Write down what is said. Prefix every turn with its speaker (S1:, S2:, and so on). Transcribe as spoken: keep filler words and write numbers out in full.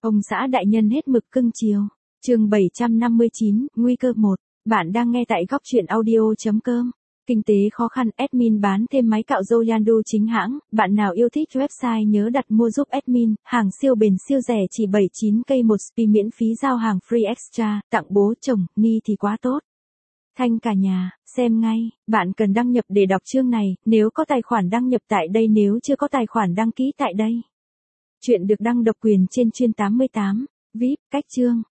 S1: Ông xã đại nhân hết mực cưng chiều. Chương bảy trăm năm mươi chín, nguy cơ một. Bạn đang nghe tại góc truyện audio chấm com. Kinh tế khó khăn, admin bán thêm máy cạo râu Yandu chính hãng. Bạn nào yêu thích website nhớ đặt mua giúp admin. Hàng siêu bền siêu rẻ chỉ bảy mươi chín k một spi miễn phí giao hàng free extra. Tặng bố chồng, ni thì quá tốt. Thanh cả nhà, xem ngay. Bạn cần đăng nhập để đọc chương này. Nếu có tài khoản đăng nhập tại đây, nếu chưa có tài khoản đăng ký tại đây. Chuyện được đăng độc quyền trên chuyên tám mươi tám. vê i pê, cách chương.